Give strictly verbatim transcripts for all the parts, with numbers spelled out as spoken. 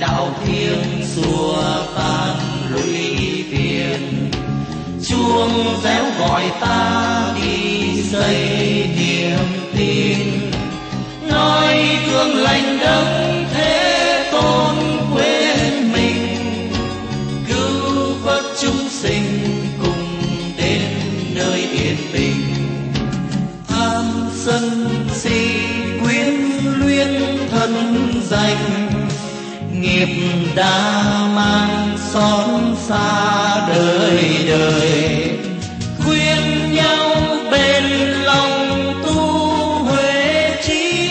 đạo thiêng xua tan lũy phiền. Chuông réo gọi ta đi xây niềm tin, nói gương lành đấng Thế Tôn quên mình, cứu vớt chúng sinh cùng đến nơi yên bình. Tham sân si quyến luyến thân danh, nghiệp đã mang xót xa đời đời. Khuyên nhau bền lòng tu huệ trí,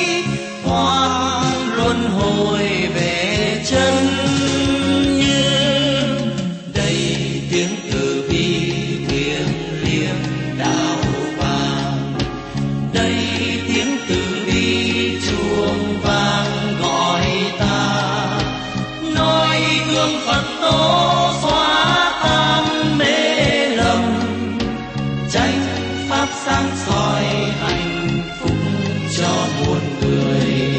hoan luân hồi về chân như. Đây tiếng từ bi thiêng liêng đạo vàng, đây tiếng từ bi chuông vang gọi ta, nói gương Phật tổ xóa tan mê lầm, chánh pháp sáng soi hạnh phúc cho muôn người.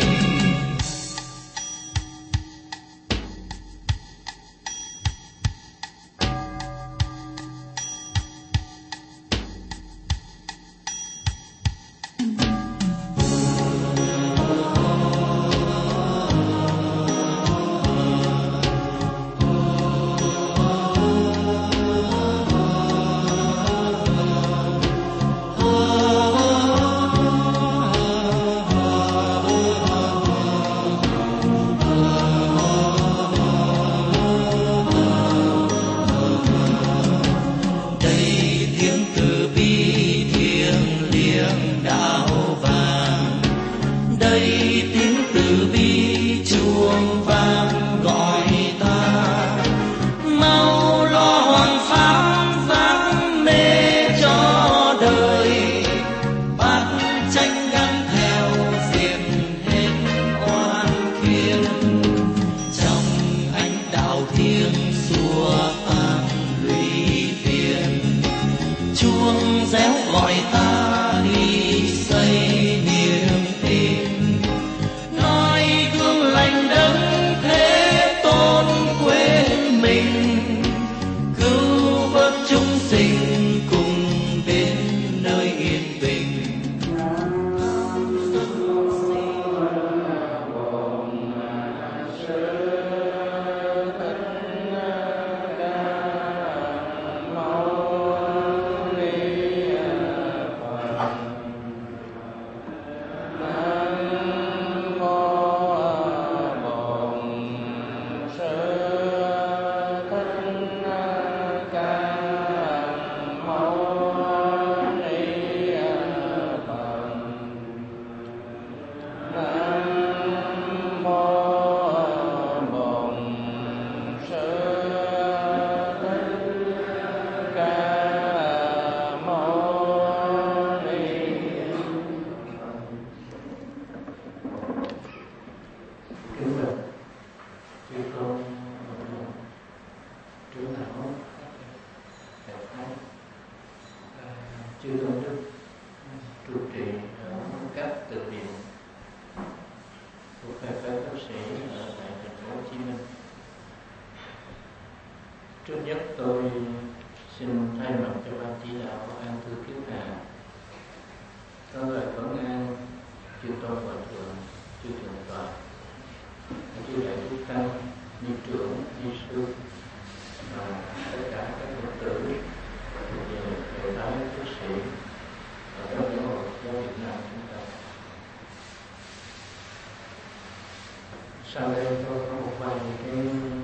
Sau đây tôi có một vài cái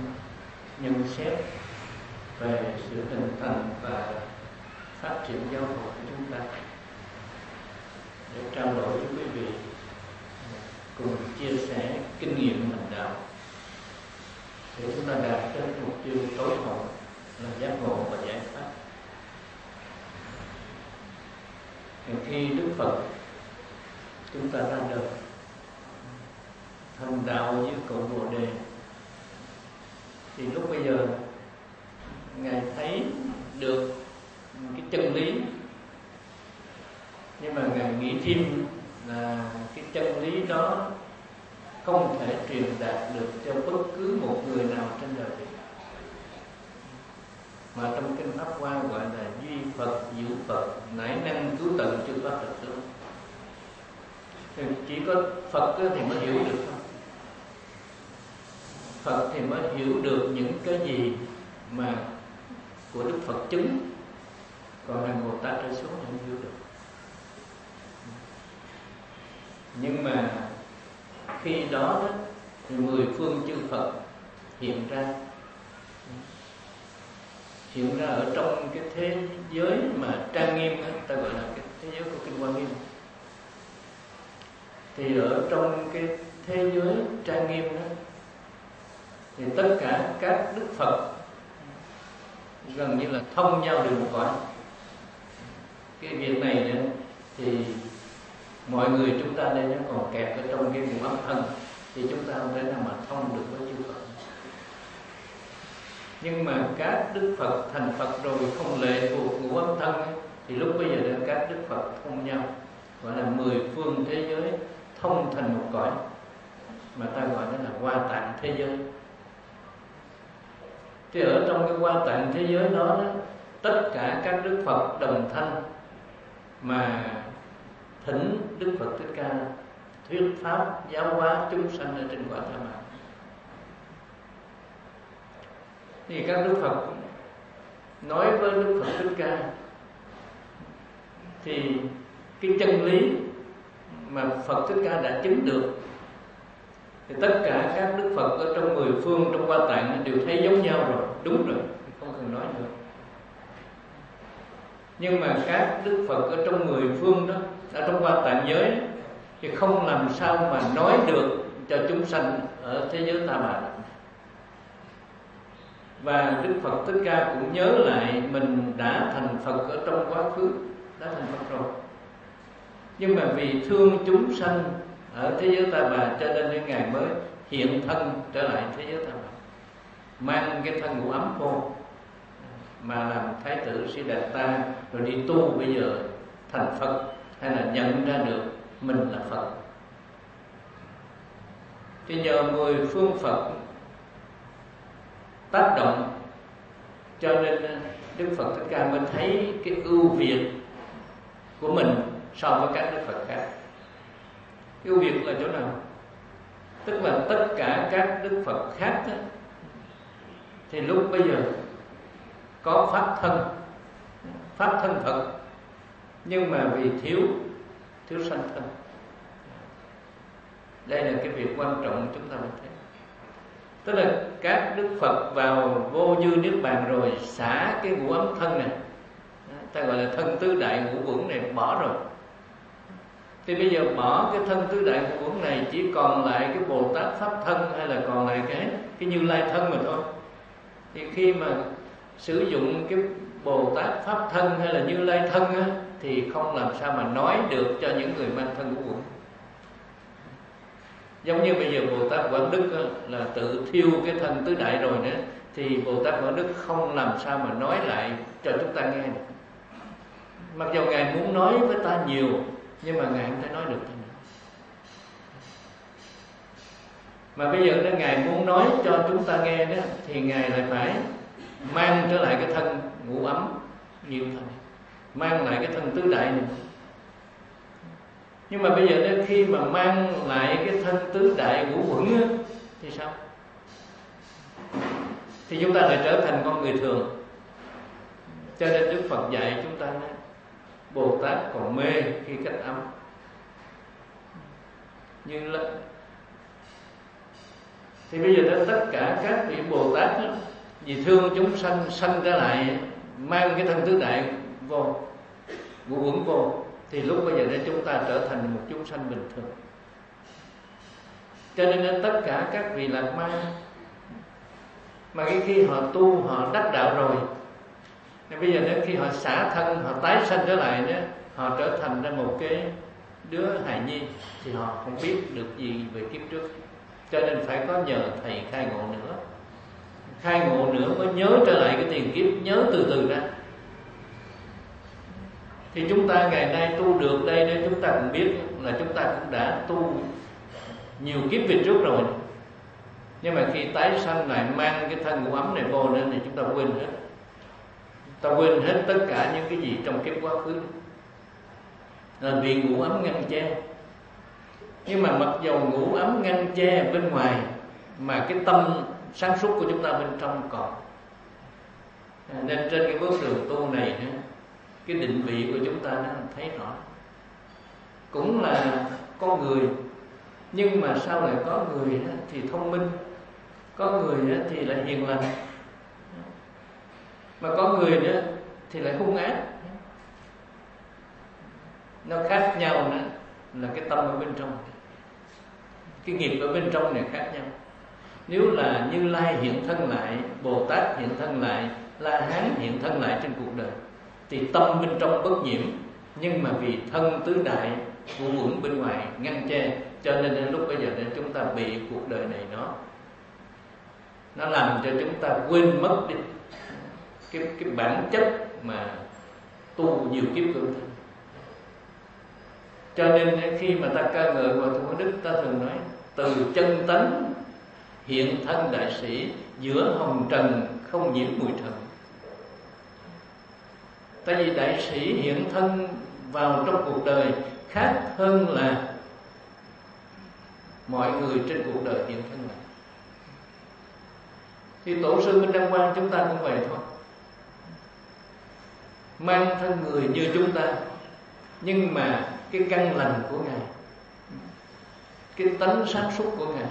nhận xét về sự hình thành và phát triển giáo hội của chúng ta để trao đổi với quý vị, cùng chia sẻ kinh nghiệm hành đạo để chúng ta đạt đến mục tiêu tối hậu là giác ngộ và giải thoát. Khi Đức Phật chúng ta ra đời thành đạo với cội Bồ Đề, thì lúc bây giờ Ngài thấy được cái chân lý, nhưng mà Ngài nghĩ thêm là cái chân lý đó không thể truyền đạt được cho bất cứ Phật nãi năng cứu tận chư pháp thật tướng. Thì chỉ có Phật thì mới hiểu được thôi. Phật thì mới hiểu được những cái gì mà của Đức Phật chứng, còn là Bồ Tát trở xuống thì không hiểu được. Nhưng mà khi đó, đó thì mười phương chư Phật hiện ra hiện ra ở trong cái thế giới mà trang nghiêm đó, ta gọi là cái thế giới của Kinh Hoa Nghiêm. Thì ở trong cái thế giới trang nghiêm đó thì tất cả các Đức Phật gần như là thông nhau được một cõi. Cái việc này nữa thì mọi người chúng ta đây nó còn kẹt ở trong cái ngũ âm thân, thì chúng ta không thể nào mà thông được với chư Phật. Nhưng mà các Đức Phật thành Phật rồi không lệ thuộc ngũ âm thân ấy, thì lúc bây giờ là các Đức Phật thông nhau, gọi là mười phương thế giới thông thành một cõi, mà ta gọi đó là Hoa Tạng thế giới. Thì ở trong cái Hoa Tạng thế giới đó, đó tất cả các Đức Phật đồng thanh mà thỉnh Đức Phật Thích Ca thuyết pháp giáo hóa chúng sanh ở trên cõi Tha Bà. Thì các Đức Phật nói với Đức Phật Thích Ca thì cái chân lý mà Phật Thích Ca đã chứng được thì tất cả các Đức Phật ở trong mười phương, trong Hoa Tạng đều thấy giống nhau rồi, đúng rồi, không cần nói nữa. Nhưng mà các Đức Phật ở trong mười phương đó, ở trong Hoa Tạng giới thì không làm sao mà nói được cho chúng sanh ở thế giới Ta Bà. Và Đức Phật Thích Ca cũng nhớ lại mình đã thành Phật ở trong quá khứ, đã thành Phật rồi. Nhưng mà vì thương chúng sanh ở thế giới Ta Bà cho nên Ngài mới hiện thân trở lại thế giới Ta Bà, mang cái thân ngũ ấm vô mà làm Thái tử Siddhartha, rồi đi tu bây giờ thành Phật, hay là nhận ra được mình là Phật. Thì nhờ mười phương Phật tác động cho nên Đức Phật Thích Ca mới thấy cái ưu việt của mình so với các Đức Phật khác. Ưu việt là chỗ nào? Tức là tất cả các Đức Phật khác đó, thì lúc bây giờ có pháp thân, pháp thân Phật, nhưng mà vì thiếu thiếu sanh thân. Đây là cái việc quan trọng chúng ta phải thấy. Tức là các Đức Phật vào vô dư niết bàn rồi, xả cái ngũ ấm thân này, ta gọi là thân tứ đại ngũ uẩn này, bỏ rồi. Thì bây giờ bỏ cái thân tứ đại ngũ uẩn này, chỉ còn lại cái Bồ Tát pháp thân, hay là còn lại cái cái Như Lai thân mà thôi. Thì khi mà sử dụng cái Bồ Tát pháp thân hay là Như Lai thân á, thì không làm sao mà nói được cho những người mang thân ngũ uẩn. Giống như bây giờ Bồ Tát Quảng Đức á, là tự thiêu cái thân tứ đại rồi nữa, thì Bồ Tát Quảng Đức không làm sao mà nói lại cho chúng ta nghe được. Mặc dù Ngài muốn nói với ta nhiều, nhưng mà Ngài không thể nói được thế nào. Mà bây giờ đó, Ngài muốn nói cho chúng ta nghe đó, thì Ngài lại phải mang trở lại cái thân ngũ ấm nhiều thân, mang lại cái thân tứ đại này. Nhưng mà bây giờ đó, khi mà mang lại cái thân tứ đại ngũ uẩn á, thì sao? Thì chúng ta lại trở thành con người thường. Cho nên Đức Phật dạy chúng ta nói, Bồ Tát còn mê khi cách âm. Nhưng là thì bây giờ đó, tất cả các vị Bồ Tát đó, vì thương chúng sanh, sanh ra lại mang cái thân tứ đại vô, ngũ uẩn vô, thì lúc bây giờ để chúng ta trở thành một chúng sanh bình thường. Cho nên tất cả các vị lạc ma, mà cái khi họ tu, họ đắc đạo rồi, nên bây giờ đến khi họ xả thân, họ tái sanh trở lại đó, họ trở thành ra một cái đứa hài nhi, thì họ không biết được gì về kiếp trước. Cho nên phải có nhờ thầy khai ngộ nữa, khai ngộ nữa mới nhớ trở lại cái tiền kiếp, nhớ từ từ ra. Thì chúng ta ngày nay tu được đây, nên chúng ta cũng biết là chúng ta cũng đã tu nhiều kiếp về trước rồi. Nhưng mà khi tái sanh lại mang cái thân ngũ ấm này vô nữa thì chúng ta quên hết. Ta quên hết tất cả những cái gì trong kiếp quá khứ, là vì ngủ ấm ngăn che. Nhưng mà mặc dầu ngủ ấm ngăn che bên ngoài, mà cái tâm sáng suốt của chúng ta bên trong còn. À, nên trên cái bước đường tu này, cái định vị của chúng ta nó thấy rõ. Cũng là con người, nhưng mà sao lại có người thì thông minh, có người thì lại hiền lành, mà có người nữa thì lại hung ác. Nó khác nhau nữa là cái tâm ở bên trong, cái nghiệp ở bên trong này khác nhau. Nếu là Như Lai hiện thân lại, Bồ Tát hiện thân lại, La Hán hiện thân lại trên cuộc đời, thì tâm bên trong bất nhiễm. Nhưng mà vì thân tứ đại ngũ uẩn bên ngoài ngăn che, cho nên đến lúc bây giờ nên chúng ta bị cuộc đời này nó nó làm cho chúng ta quên mất đi cái cái bản chất mà tu nhiều kiếp của ta. Cho nên khi mà ta ca ngợi Hòa Thượng Quán Đức, ta thường nói từ chân tánh hiện thân đại sĩ, giữa hồng trần không nhiễm mùi trần. Tại vì đại sĩ hiện thân vào trong cuộc đời khác hơn là mọi người trên cuộc đời hiện thân lại. Thì Tổ sư Minh Đăng Quang chúng ta cũng vậy thôi, mang thân người như chúng ta, nhưng mà cái căn lành của Ngài, cái tánh sáng suốt của Ngài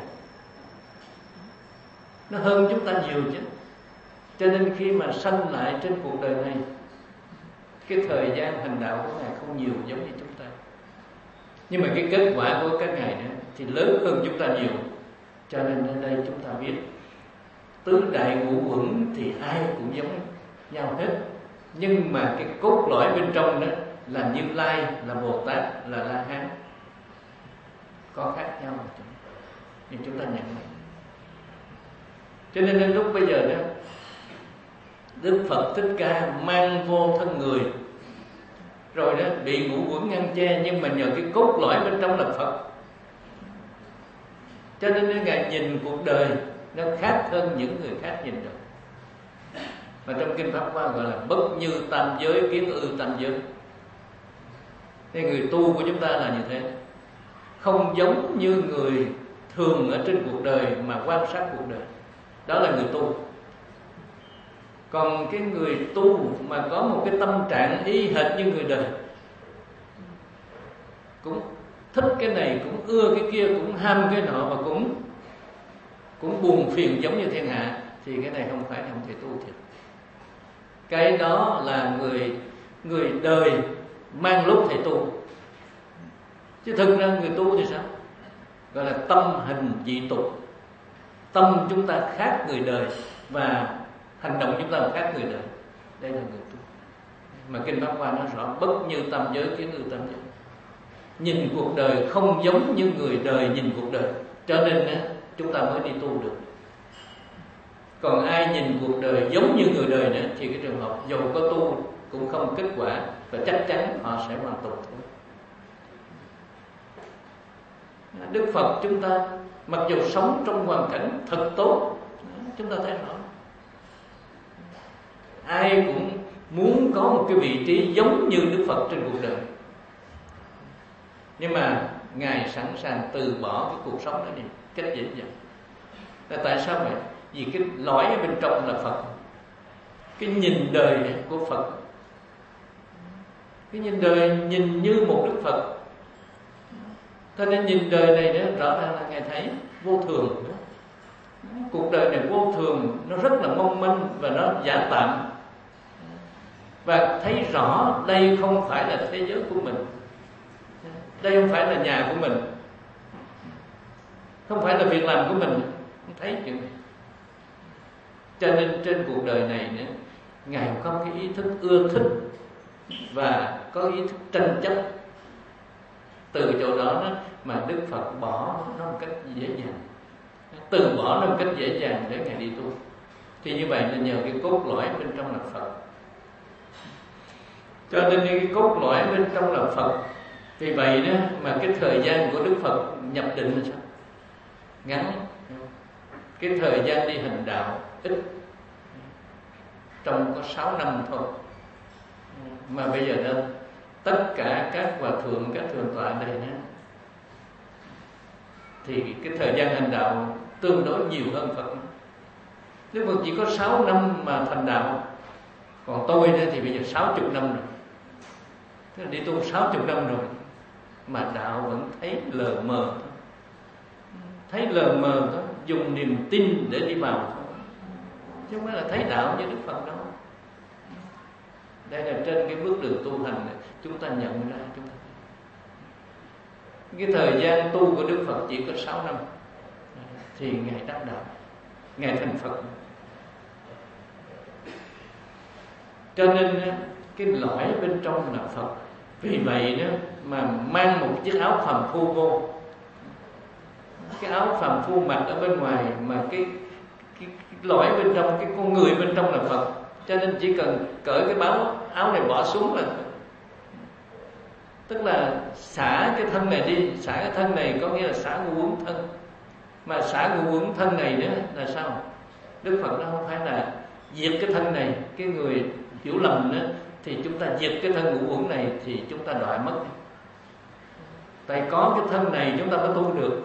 nó hơn chúng ta nhiều chứ. Cho nên khi mà sanh lại trên cuộc đời này, cái thời gian hành đạo của Ngài không nhiều giống như chúng ta, nhưng mà cái kết quả của các Ngài nữa thì lớn hơn chúng ta nhiều. Cho nên ở đây chúng ta biết tứ đại ngũ uẩn thì ai cũng giống nhau hết, nhưng mà cái cốt lõi bên trong đó là Như Lai, là Bồ Tát, là La Hán, có khác nhau nhưng chúng ta nhận này. Cho nên đến lúc bây giờ đó, Đức Phật Thích Ca mang vô thân người rồi đó, bị ngũ uẩn ngăn che, nhưng mà nhờ cái cốt lõi bên trong là Phật, cho nên Ngài nhìn cuộc đời nó khác hơn những người khác nhìn được. Mà trong Kinh Pháp Hoa gọi là bất như tam giới kiến ư tam giới. Thế người tu của chúng ta là như thế, không giống như người thường ở trên cuộc đời mà quan sát cuộc đời. Đó là người tu. Còn cái người tu mà có một cái tâm trạng y hệt như người đời, cũng thích cái này, cũng ưa cái kia, cũng ham cái nọ, và cũng cũng buồn phiền giống như thiên hạ, thì cái này không phải là không thể tu thiệt. Cái đó là người người đời mang lúc thầy tu, chứ thực ra người tu thì sao? Gọi là tâm hình dị tục. Tâm chúng ta khác người đời và hành động chúng ta khác người đời. Đây là người tu. Mà Kinh Pháp Hoa nói rõ bất như tam giới kiến ư tam giới. Nhìn cuộc đời không giống như người đời nhìn cuộc đời, cho nên chúng ta mới đi tu được. Còn ai nhìn cuộc đời giống như người đời nữa thì cái trường hợp dù có tu cũng không kết quả, và chắc chắn họ sẽ hoàn tục thôi. Đức Phật chúng ta mặc dù sống trong hoàn cảnh thật tốt, chúng ta thấy rõ ai cũng muốn có một cái vị trí giống như Đức Phật trên cuộc đời, nhưng mà Ngài sẵn sàng từ bỏ cái cuộc sống đó đi cách dễ dàng. Là tại sao vậy? Vì cái lõi ở bên trong là Phật, cái nhìn đời của Phật, cái nhìn đời nhìn như một Đức Phật. Cho nên nhìn đời này đó, rõ ràng là Ngài thấy vô thường. Cuộc đời này vô thường, nó rất là mong manh và nó giả tạm, và thấy rõ đây không phải là thế giới của mình, đây không phải là nhà của mình, không phải là việc làm của mình. Không thấy chuyện này. Cho nên trên cuộc đời này nữa, Ngài có cái ý thức ưa thích và có ý thức tranh chấp. Từ chỗ đó, đó mà Đức Phật bỏ nó một cách dễ dàng, từ bỏ nó một cách dễ dàng để Ngài đi tu. Thì như vậy là nhờ cái cốt lõi bên trong là Phật. Cho nên cái cốt lõi bên trong là Phật. Vì vậy đó mà cái thời gian của Đức Phật nhập định là sao? Ngắn. Cái thời gian đi hành đạo ít. trong có sáu năm thôi, mà bây giờ đó tất cả các hòa thượng, các thượng tọa đây đó, thì cái thời gian hành đạo tương đối nhiều hơn Phật. Đức Phật chỉ có sáu năm mà thành đạo, còn tôi đó thì bây giờ sáu chục năm rồi. Thế là đi tu sáu chục năm rồi mà đạo vẫn thấy lờ mờ thôi, thấy lờ mờ thôi, dùng niềm tin để đi vào thôi, chứ không phải là thấy đạo như Đức Phật đâu. Đây là trên cái bước đường tu hành này, chúng ta nhận ra, chúng ta cái thời gian tu của Đức Phật chỉ có sáu năm thì Ngài đắc đạo, Ngài thành Phật. Cho nên cái lõi bên trong là Phật. Vì vậy đó mà mang một chiếc áo phàm phu vô, cái áo phàm phu mặc ở bên ngoài, mà cái, cái, cái lõi bên trong, cái con người bên trong là Phật. Cho nên chỉ cần cởi cái báo áo này bỏ xuống là, tức là xả cái thân này đi. Xả cái thân này có nghĩa là xả ngũ uẩn thân. Mà xả ngũ uẩn thân này nữa là sao? Đức Phật nó không phải là diệt cái thân này. Cái người hiểu lầm nữa thì chúng ta diệt cái thân ngũ uẩn này thì chúng ta đọa mất. Tại có cái thân này chúng ta mới tu được.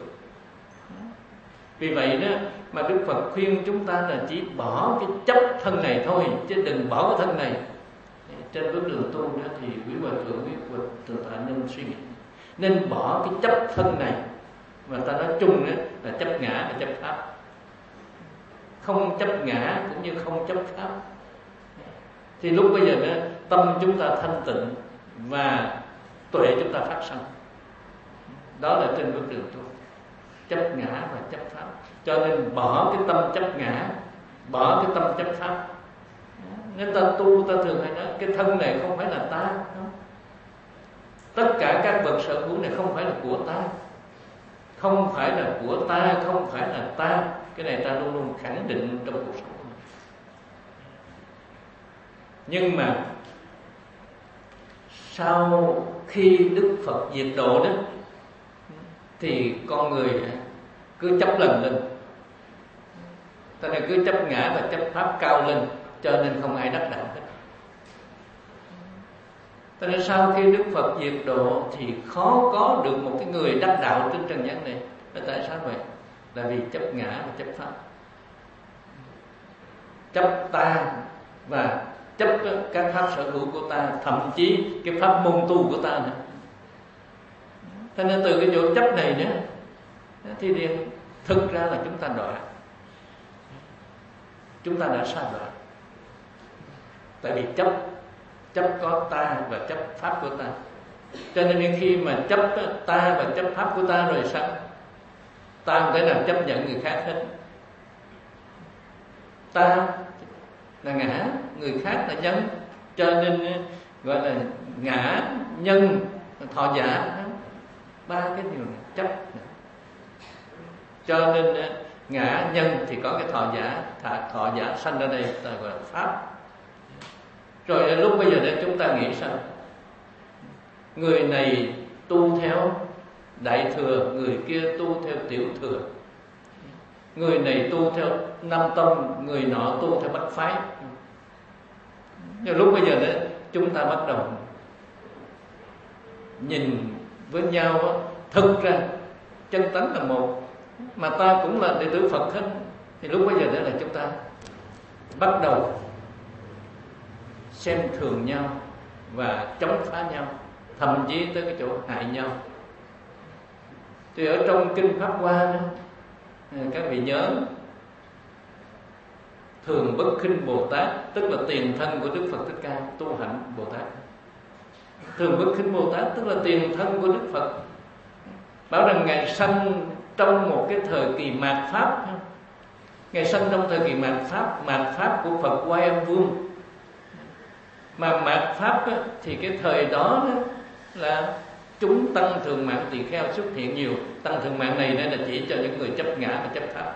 Vì vậy đó mà Đức Phật khuyên chúng ta là chỉ bỏ cái chấp thân này thôi, chứ đừng bỏ cái thân này. Trên bước đường tu đó thì quý hòa thượng, quý hòa thượng tọa nên suy nghĩ, nên bỏ cái chấp thân này. Mà ta nói chung đó là chấp ngã và chấp pháp. Không chấp ngã cũng như không chấp pháp, thì lúc bây giờ đó, tâm chúng ta thanh tịnh và tuệ chúng ta phát sanh. Đó là trên bước đường tu, chấp ngã và chấp pháp. Cho nên bỏ cái tâm chấp ngã, bỏ cái tâm chấp pháp. Nên ta tu, ta thường hay nói cái thân này không phải là ta. Tất cả các vật sở hữu này không phải là của ta, không phải là của ta, không phải là ta. Cái này ta luôn luôn khẳng định trong cuộc sống của mình. Nhưng mà sau khi Đức Phật diệt độ đó thì con người cứ chấp lần lên, ta nên cứ chấp ngã và chấp pháp cao lên, cho nên không ai đắc đạo hết. Cho nên sau khi Đức Phật diệt độ thì khó có được một cái người đắc đạo trên trần gian này. Là tại sao vậy? Là vì chấp ngã và chấp pháp, chấp ta và chấp các pháp sở hữu của ta, thậm chí cái pháp môn tu của ta nữa. Cho nên từ cái chỗ chấp này nữa thì thực ra là chúng ta đọa, chúng ta đã sai đọa. Tại vì chấp chấp có ta và chấp pháp của ta. Cho nên khi mà chấp ta và chấp pháp của ta rồi sao? Ta không thể nào chấp nhận người khác hết. Ta là ngã, người khác là nhân. Cho nên gọi là ngã, nhân, thọ giả. Ba cái điều này chấp. Cho nên ngã, nhân thì có cái thọ giả. Thọ giả sanh ra đây ta gọi là pháp. Rồi lúc bây giờ đây chúng ta nghĩ sao? Người này tu theo đại thừa, người kia tu theo tiểu thừa. Người này tu theo nam tông, người nọ tu theo bách phái. Nhưng lúc bây giờ đó chúng ta bắt đầu nhìn với nhau đó, thực ra chân tánh là một, mà ta cũng là đệ tử Phật hết. Thì lúc bây giờ đó là chúng ta bắt đầu xem thường nhau và chống phá nhau, thậm chí tới cái chỗ hại nhau. Thì ở trong kinh Pháp Hoa đó, các vị nhớ Thường Bất Khinh Bồ Tát, tức là tiền thân của Đức Phật Thích Ca tu hạnh Bồ Tát. Thường Bất Khinh Bồ Tát tức là tiền thân của Đức Phật, bảo rằng Ngài sanh trong một cái thời kỳ mạt Pháp. Ngài sanh trong thời kỳ mạt Pháp, mạt Pháp của Phật Quan Âm Vương. Mà mạt Pháp á, thì cái thời đó, đó là chúng tăng thường mạng tỳ kheo xuất hiện nhiều. Tăng thường mạng này đây là chỉ cho những người chấp ngã và chấp pháp.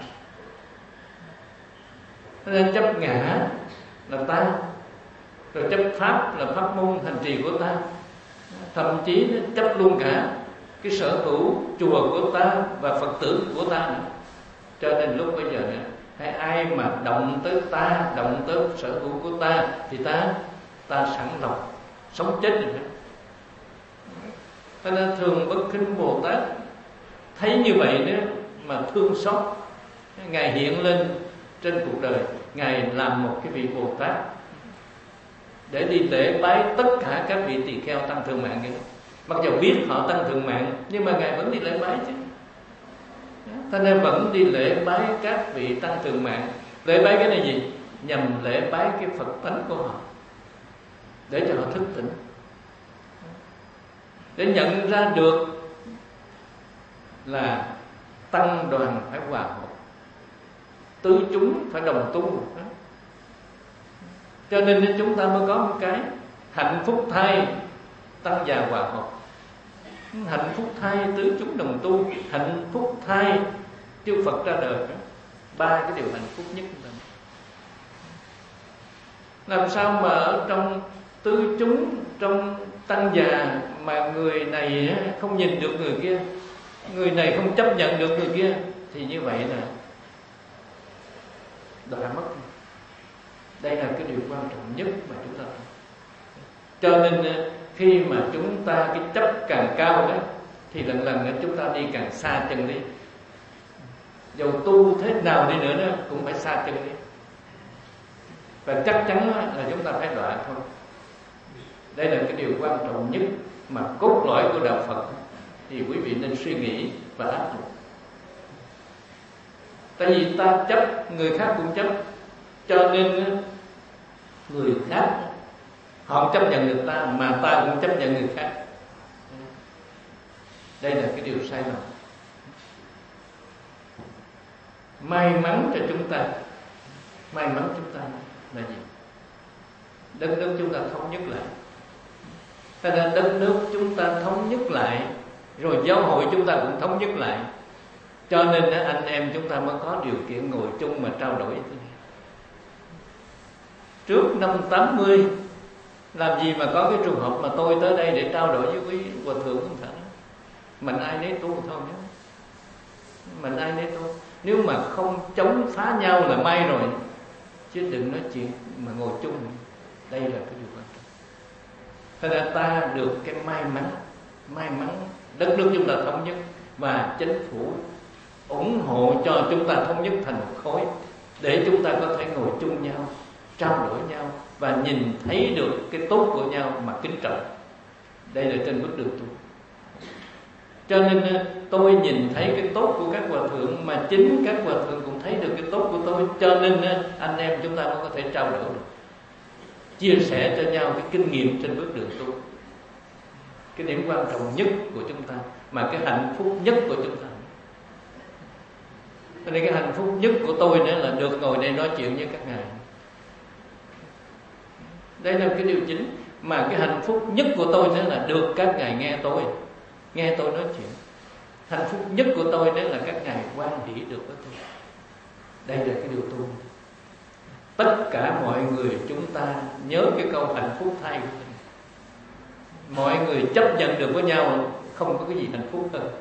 Nên chấp ngã là ta, rồi chấp pháp là pháp môn hành trì của ta, thậm chí chấp luôn cả cái sở hữu chùa của ta và Phật tử của ta nữa. Cho nên lúc bây giờ này, hay ai ai mà động tới ta, động tới sở hữu của ta thì ta ta sẵn lòng sống chết rồi đó. Cho nên thường Bất Khinh Bồ Tát thấy như vậy đó mà thương xót, Ngài hiện lên trên cuộc đời, Ngài làm một cái vị Bồ Tát để đi lễ bái tất cả các vị tỳ kheo tăng thượng mạng kia. Mặc dù biết họ tăng thượng mạng nhưng mà Ngài vẫn đi lễ bái chứ. Cho nên vẫn đi lễ bái các vị tăng thượng mạng. Lễ bái cái này gì? Nhằm lễ bái cái Phật tánh của họ, để cho họ thức tỉnh, để nhận ra được là tăng đoàn phải hòa hợp, tứ chúng phải đồng tu. Cho nên chúng ta mới có một cái hạnh phúc thai tăng già hòa hợp, hạnh phúc thai tứ chúng đồng tu, hạnh phúc thai chư Phật ra đời. Ba cái điều hạnh phúc nhất. Làm sao mà ở trong tứ chúng, trong tăng già mà người này không nhìn được người kia, người này không chấp nhận được người kia, thì như vậy là đã mất. Đây là cái điều quan trọng nhất mà chúng ta thấy. Cho nên khi mà chúng ta cái chấp càng cao đó, thì lần lần chúng ta đi càng xa chân đi. Dù tu thế nào đi nữa đó cũng phải xa chân đi. Và chắc chắn là chúng ta phải đọa thôi. Đây là cái điều quan trọng nhất mà cốt lõi của đạo Phật, thì quý vị nên suy nghĩ và áp dụng. Tại vì ta chấp, người khác cũng chấp, cho nên người khác họ chấp nhận được ta, mà ta cũng chấp nhận người khác. Đây là cái điều sai lầm. May mắn cho chúng ta, may mắn chúng ta là gì? Đất nước chúng ta thống nhất lại. Cho nên đất nước chúng ta thống nhất lại, rồi giáo hội chúng ta cũng thống nhất lại. Cho nên anh em chúng ta mới có điều kiện ngồi chung mà trao đổi. Trước năm tám mươi làm gì mà có cái trường hợp mà tôi tới đây để trao đổi với quý hòa thượng không phải. Mình ai nấy tu thôi nhé. Mình ai nấy tu. Nếu mà không chống phá nhau là may rồi, chứ đừng nói chuyện mà ngồi chung. Đây là cái điều quan trọng. Thế nên ta được cái may mắn, may mắn đất nước chúng ta thống nhất, và chính phủ ủng hộ cho chúng ta thống nhất thành một khối, để chúng ta có thể ngồi chung nhau, trao đổi nhau và nhìn thấy được cái tốt của nhau mà kính trọng. Đây là trên bước đường tu. Cho nên tôi nhìn thấy cái tốt của các hòa thượng, mà chính các hòa thượng cũng thấy được cái tốt của tôi. Cho nên anh em chúng ta mới có thể trao đổi được, chia sẻ cho nhau cái kinh nghiệm trên bước đường tu. Cái điểm quan trọng nhất của chúng ta, mà cái hạnh phúc nhất của chúng ta. Cho nên cái hạnh phúc nhất của tôi nữa là được ngồi đây nói chuyện với các ngài. Đây là cái điều chính. Mà cái hạnh phúc nhất của tôi nữa là được các ngài nghe tôi, nghe tôi nói chuyện. Hạnh phúc nhất của tôi nữa là các ngài hoan hỷ được với tôi. Đây là cái điều tu. Tất cả mọi người chúng ta nhớ cái câu hạnh phúc thay của mình. Mọi người chấp nhận được với nhau, không có cái gì hạnh phúc hơn.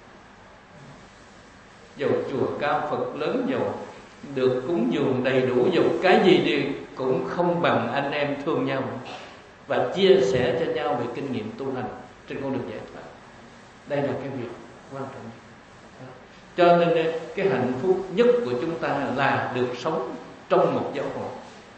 Dầu chùa cao Phật lớn, dầu được cúng dường đầy đủ, dầu cái gì đi cũng không bằng anh em thương nhau và chia sẻ cho nhau về kinh nghiệm tu hành trên con đường giải thoát. Đây là cái việc quan trọng. Cho nên cái hạnh phúc nhất của chúng ta là được sống trong một giáo hội.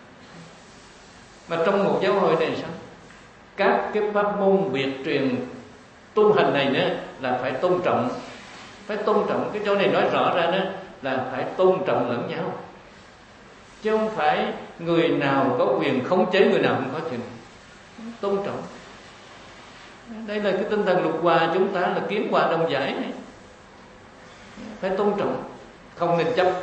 Mà trong một giáo hội này sao? Các cái pháp môn biệt truyền tu hành này nữa là phải tôn trọng. Phải tôn trọng. Cái chỗ này nói rõ ra đó là phải tôn trọng lẫn nhau, chứ không phải người nào có quyền khống chế người nào không có chuyện. Tôn trọng. Đây là cái tinh thần lục hòa chúng ta, là kiếm hòa đồng giải này. Phải tôn trọng, không nên chấp.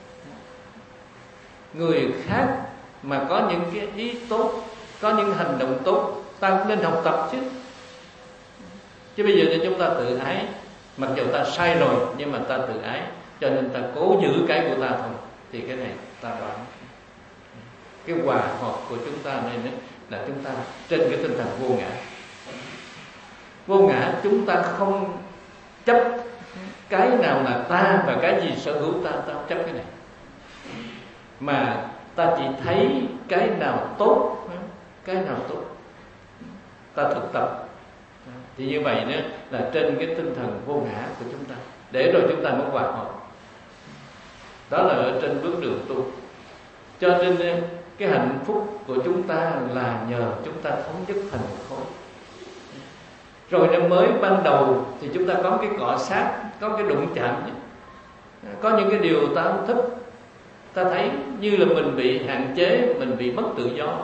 Người khác mà có những cái ý tốt, có những hành động tốt, ta cũng nên học tập chứ. Chứ bây giờ thì chúng ta tự ái, mặc dù ta sai rồi nhưng mà ta tự ái, cho nên ta cố giữ cái của ta thôi, thì cái này ta đoán. Cái hòa hợp của chúng ta này là chúng ta trên cái tinh thần vô ngã. Vô ngã chúng ta không chấp cái nào là ta và cái gì sở hữu ta, ta không chấp cái này. mà ta chỉ thấy cái nào tốt, cái nào tốt ta thực tập. Thì như vậy đó là trên cái tinh thần vô ngã của chúng ta, để rồi chúng ta mới hòa hợp. Đó là ở trên bước đường tu. Cho nên cái hạnh phúc của chúng ta là nhờ chúng ta thống nhất thành một khối. Rồi năm mới ban đầu thì chúng ta có cái cọ sát, có cái đụng chạm, có những cái điều ta không thích, ta thấy như là mình bị hạn chế, mình bị mất tự do.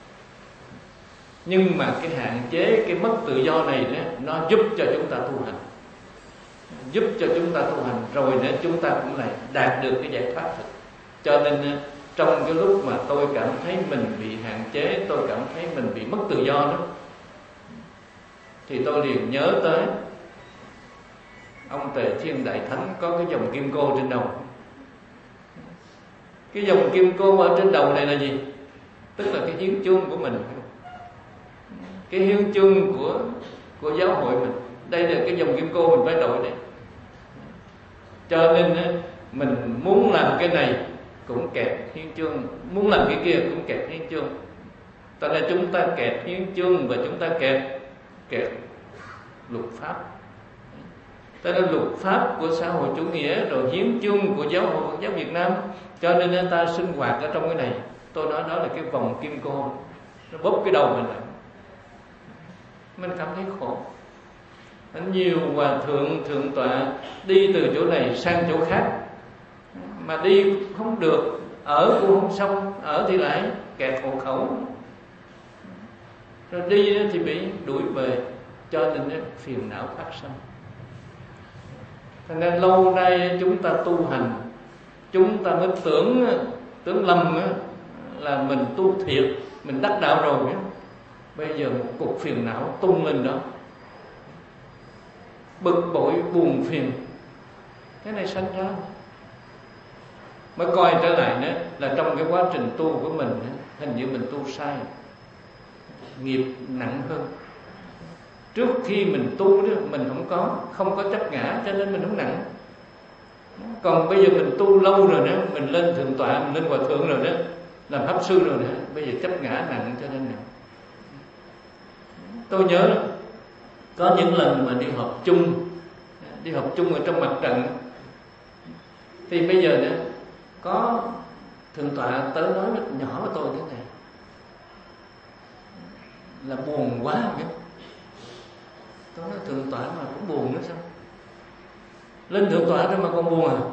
Nhưng mà cái hạn chế, cái mất tự do này đó, nó giúp cho chúng ta tu hành, giúp cho chúng ta tu hành rồi nữa chúng ta cũng lại đạt được cái giải thoát thực. Cho nên trong cái lúc mà tôi cảm thấy mình bị hạn chế, tôi cảm thấy mình bị mất tự do đó, thì tôi liền nhớ tới ông Tề Thiên Đại Thánh có cái dòng kim cô trên đầu. Cái dòng kim cô ở trên đầu này là gì? Tức là cái hiến chương của mình, cái hiến chương của của giáo hội mình. Đây là cái dòng kim cô mình phải đội đây. Cho nên mình muốn làm cái này cũng kẹp hiến chương, muốn làm cái kia cũng kẹp hiến chương. Tại là chúng ta kẹp hiến chương và chúng ta kẹp kẹp luật pháp. Tại là luật pháp của xã hội chủ nghĩa rồi hiến chương của giáo hội Phật giáo Việt Nam. Cho nên ta sinh hoạt ở trong cái này. Tôi nói đó là cái vòng kim cô, nó bóp cái đầu mình lại. Mình cảm thấy khổ. Nhiều hòa thượng thượng tọa đi từ chỗ này sang chỗ khác mà đi không được, ở cũng không xong, ở thì lại kẹt hộ khẩu, rồi đi thì bị đuổi về. Cho nên phiền não phát sinh. Thành nên lâu nay chúng ta tu hành, chúng ta mới tưởng tưởng lầm là mình tu thiệt, mình đắc đạo rồi. Bây giờ một cục phiền não tung lên đó, bực bội buồn phiền, cái này sanh ra. Mới coi trở lại nữa là trong cái quá trình tu của mình, hình như mình tu sai, nghiệp nặng hơn. Trước khi mình tu đó, mình không có không có chấp ngã, cho nên mình không nặng. Còn bây giờ mình tu lâu rồi nữa, mình lên thượng tọa, mình lên hòa thượng rồi đó, làm pháp sư rồi nữa, bây giờ chấp ngã nặng cho nên nặng. Tôi nhớ có những lần mà đi họp chung, đi họp chung ở trong mặt trận, thì bây giờ nữa có thượng tọa tới nói nhỏ với tôi thế này, là buồn quá vậy. Tôi nói thượng tọa mà cũng buồn nữa sao? Lên thượng tọa rồi mà còn buồn à?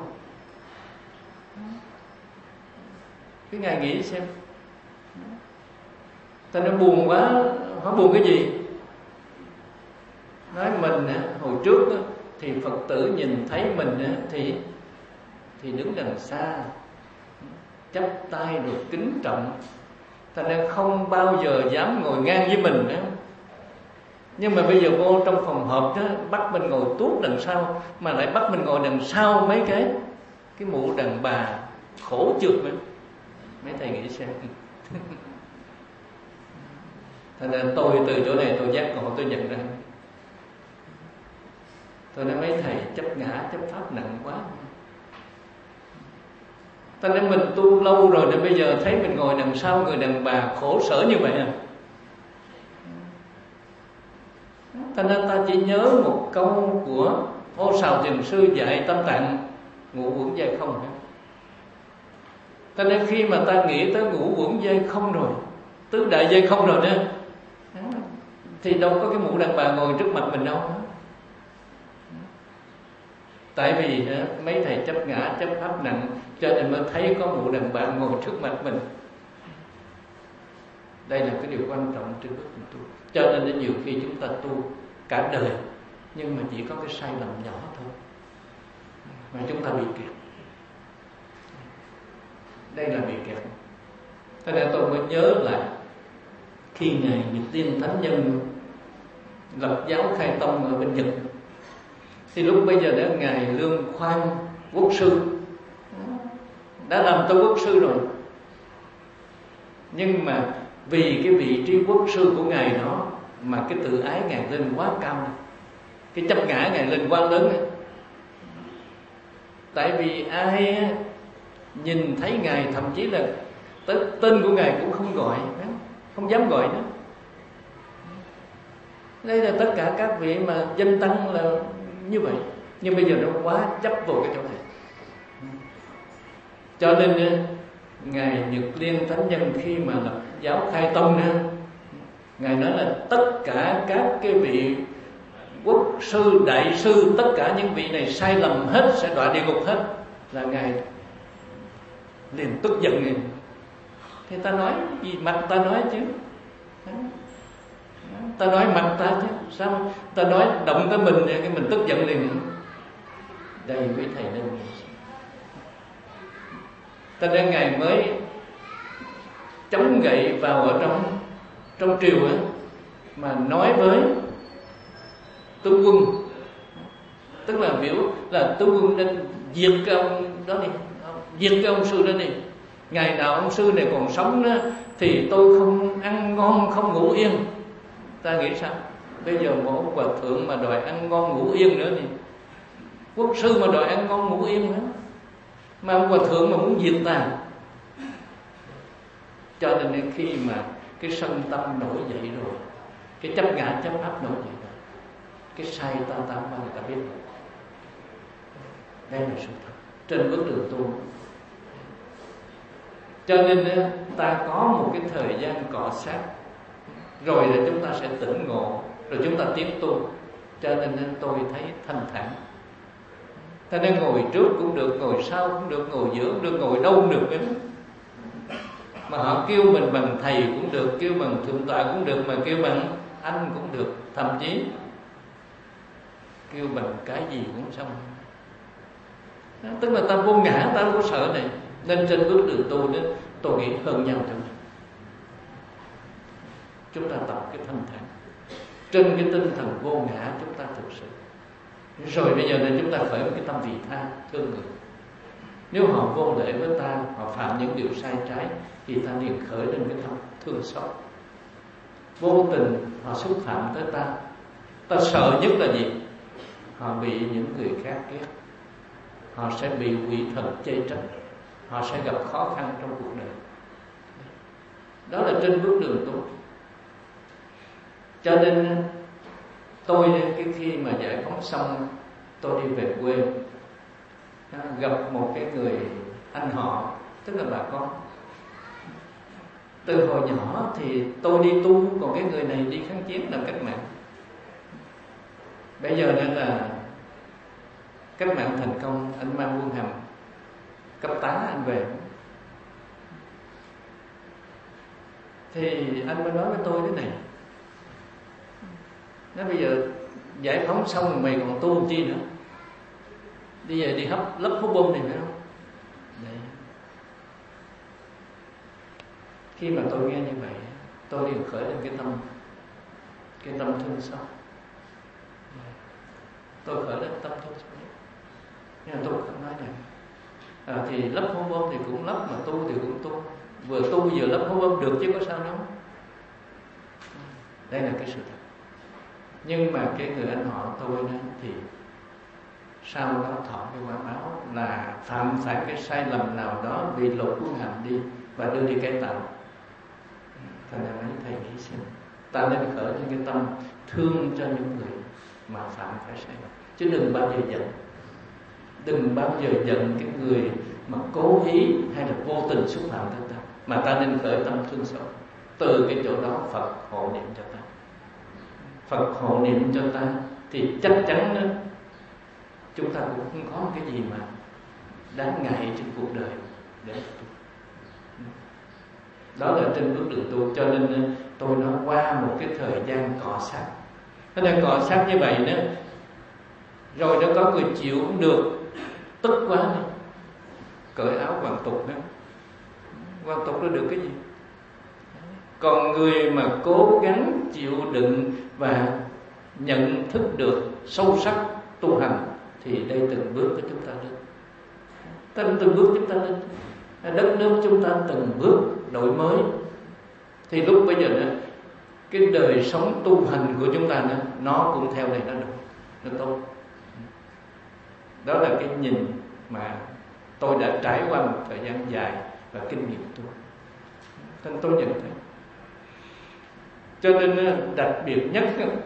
Cái ngài nghĩ xem, ta nói buồn quá, hỏi buồn cái gì? Nói mình hồi trước thì Phật tử nhìn thấy mình thì thì đứng đằng xa, chắp tay rồi kính trọng, thành ra không bao giờ dám ngồi ngang với mình nữa. Nhưng mà bây giờ vô trong phòng họp đó, bắt mình ngồi tuốt đằng sau, mà lại bắt mình ngồi đằng sau mấy cái cái mụ đàn bà khổ trượt nữa. Mấy thầy nghĩ xem. Thành ra tôi từ chỗ này tôi giác ngộ, tôi nhận ra, tôi nói mấy thầy chấp ngã chấp pháp nặng quá. Thành ra mình tu lâu rồi nên bây giờ thấy mình ngồi đằng sau người đàn bà khổ sở như vậy à. Thành ra ta chỉ nhớ một câu của Ô Sào Thiền Sư dạy Tâm Tạng ngũ uẩn giai không. Thành ra khi mà ta nghĩ tới ngũ uẩn giai không rồi, tứ đại giai không rồi đó, thì đâu có cái mụ đàn bà ngồi trước mặt mình đâu. Tại vì mấy thầy chấp ngã chấp pháp nặng, cho nên mới thấy có mụ đàn bà ngồi trước mặt mình. Đây là cái điều quan trọng trên bước tu. Cho nên nhiều khi chúng ta tu cả đời, nhưng mà chỉ có cái sai lầm nhỏ thôi mà chúng ta bị kẹt. Đây là bị kẹt. Thế nên tôi mới nhớ lại khi Ngài Nhật Tiên Thánh Nhân lập giáo Khai Tông ở bên Nhật, thì lúc bây giờ đã Ngài Lương Khoan Quốc sư đã làm tới quốc sư rồi, nhưng mà vì cái vị trí quốc sư của Ngài đó mà cái tự ái Ngài lên quá cao, cái chấp ngã Ngài lên quá lớn. Tại vì ai nhìn thấy Ngài, thậm chí là tên của Ngài cũng không gọi, không dám gọi nữa. Đây là tất cả các vị mà danh tăng là như vậy. Nhưng bây giờ nó quá chấp vào cái chỗ này, cho nên Ngài Nhật Liên Thánh Nhân khi mà lập giáo khai tông nữa, Ngài nói là tất cả các cái vị quốc sư, đại sư, tất cả những vị này sai lầm hết, sẽ đọa địa ngục hết. Là Ngài liền tức giận này. Thì ta nói gì mặt ta nói chứ, ta nói mặt ta chứ, sao ta nói động tới mình thì cái mình tức giận liền. Đây quý thầy nên ta đến Ngài mới chống gậy vào ở trong trong triều ấy, mà nói với tướng quân, tức là biểu là tướng quân nên diệt cái ông đó đi, diệt cái ông sư đó đi. Ngày nào ông sư này còn sống đó, thì tôi không ăn ngon không ngủ yên. Ta nghĩ sao? Bây giờ một ông hòa thượng mà đòi ăn ngon ngủ yên nữa thì quốc sư mà đòi ăn ngon ngủ yên nữa, mà ông hòa thượng mà muốn diệt ta. Cho nên khi mà cái sân tâm nổi dậy rồi, cái chấp ngã chấp áp nổi dậy rồi, cái sai ta tam mà người ta biết rồi. Đây là sự thật trên bước đường tu. Cho nên ta có một cái thời gian cọ sát, rồi là chúng ta sẽ tỉnh ngộ, rồi chúng ta tiếp tu. Cho nên tôi thấy thanh thản. Ta nên ngồi trước cũng được, ngồi sau cũng được, ngồi giữa cũng được, ngồi đâu cũng được ấy. Mà họ kêu mình bằng thầy cũng được, kêu bằng thượng tọa cũng được, mà kêu bằng anh cũng được, thậm chí kêu bằng cái gì cũng xong. Đó, tức là ta vô ngã, ta không có sợ này. Nên trên bước đường tu đó, tôi nghĩ hơn nhau trong này. Chúng ta tập cái thanh thản trên cái tinh thần vô ngã chúng ta thực sự. Rồi bây giờ nên chúng ta khởi một cái tâm vị tha, thương người. Nếu họ vô lễ với ta, họ phạm những điều sai trái, thì ta liền khởi lên cái tâm thương xót. Vô tình họ xúc phạm tới ta, ta sợ nhất là gì? Họ bị những người khác ghét, họ sẽ bị quỷ thần chê trách, họ sẽ gặp khó khăn trong cuộc đời. Đó là trên bước đường tu. Cho nên tôi cái khi mà giải phóng xong, tôi đi về quê, gặp một cái người anh họ, tức là bà con. Từ hồi nhỏ thì tôi đi tu, còn cái người này đi kháng chiến làm cách mạng. Bây giờ nên là cách mạng thành công, anh mang quân hàm cấp tá anh về. Thì anh mới nói với tôi thế này: nói bây giờ giải phóng xong rồi mày còn tu chi nữa? Đi về đi hấp lấp hút bom này phải không? Đấy. Khi mà tôi nghe như vậy, tôi liền khởi lên cái tâm cái tâm thương xót. Tôi khởi lên tâm thương xót. Nhưng mà tôi không nói này. À, thì lấp hút bom thì cũng lấp, mà tu thì cũng tu. Vừa tu vừa lấp hút bom được chứ có sao đâu. Đây là cái sự thật. Nhưng mà cái người anh họ tôi đó thì sau đó thọ cái quả báo là phạm phải cái sai lầm nào đó, bị lột quân hàm đi và đưa đi cải tạo. Thành ra mấy thầy hy sinh. Ta nên khởi lên cái tâm thương cho những người mà phạm phải sai lầm, chứ đừng bao giờ giận. Đừng bao giờ giận cái người mà cố ý hay là vô tình xúc phạm tới ta, mà ta nên khởi tâm thương xót. Từ cái chỗ đó Phật hộ niệm cho ta, Phật hộ niệm cho ta, thì chắc chắn đó, chúng ta cũng không có cái gì mà đáng ngại trên cuộc đời để tu. Đó là trên bước đường tu. Cho nên tôi nói qua một cái thời gian cọ sát. Nó đang cọ sát như vậy đó, rồi nó có người chịu không được, tức quá đi, cởi áo hoàn tục đó. Hoàn tục nó được cái gì? Còn người mà cố gắng chịu đựng và nhận thức được sâu sắc tu hành, thì đây từng bước của chúng ta lên. Từng, từng bước chúng ta lên. Đất nước chúng ta từng bước đổi mới. Thì lúc bây giờ nữa, cái đời sống tu hành của chúng ta nữa, nó cũng theo này nó được, nó tốt. Đó là cái nhìn mà Tôi đã trải qua một thời gian dài và kinh nghiệm tôi, nên tôi nhận thấy. Cho nên đặc biệt nhất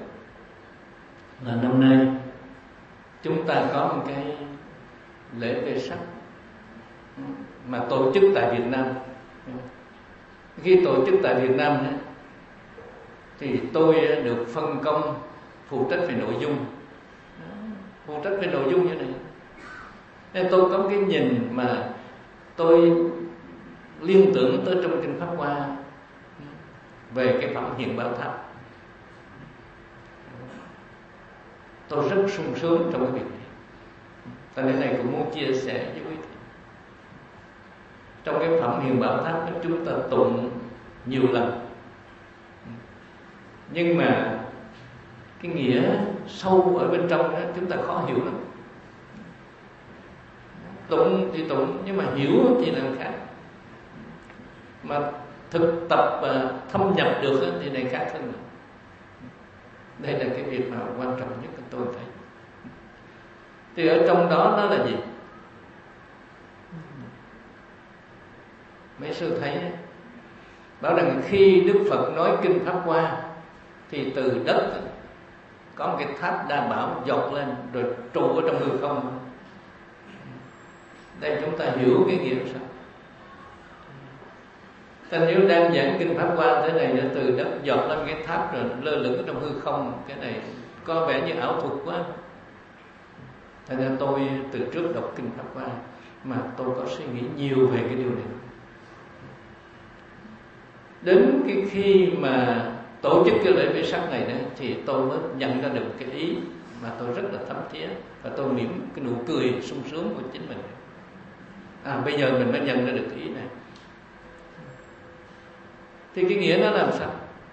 là năm nay chúng ta có một cái lễ Vesak mà tổ chức tại Việt Nam. Khi tổ chức tại Việt Nam thì tôi được phân công phụ trách về nội dung, phụ trách về nội dung như này. Nên tôi có cái nhìn mà tôi liên tưởng tới trong kinh Pháp Hoa về cái phẩm Hiện Bảo Tháp. Tôi rất sung sướng trong cái việc này. Cho nên này cũng muốn chia sẻ với quý vị. Trong cái phẩm Hiện Bảo Tháp chúng ta tụng nhiều lần, nhưng mà cái nghĩa sâu ở bên trong đó chúng ta khó hiểu lắm. Tụng thì tụng, nhưng mà hiểu thì là khác. Mà thực tập và thâm nhập được thì này khác hơn nữa. Đây là cái việc mà quan trọng nhất của tôi thấy. Thì ở trong đó nó là gì? Mấy sư thấy bảo rằng khi Đức Phật nói kinh Pháp Hoa thì từ đất có một cái tháp Đa Bảo dọc lên rồi trụ ở trong hư không. Đây chúng ta hiểu cái nghĩa sao? Ta nếu đang giảng kinh Pháp Hoa thế này, nó từ đất giọt lên cái tháp rồi lơ lửng ở trong hư không, cái này có vẻ như ảo thuật quá. Thành ra tôi từ trước đọc kinh Pháp Hoa mà tôi có suy nghĩ nhiều về cái điều này. Đến cái khi mà tổ chức cái lễ Vesak này đó, thì tôi mới nhận ra được cái ý mà tôi rất là thấm thía, và tôi mỉm cái nụ cười sung sướng của chính mình. À, bây giờ mình mới nhận ra được cái ý này. Thì cái nghĩa nó làm sao?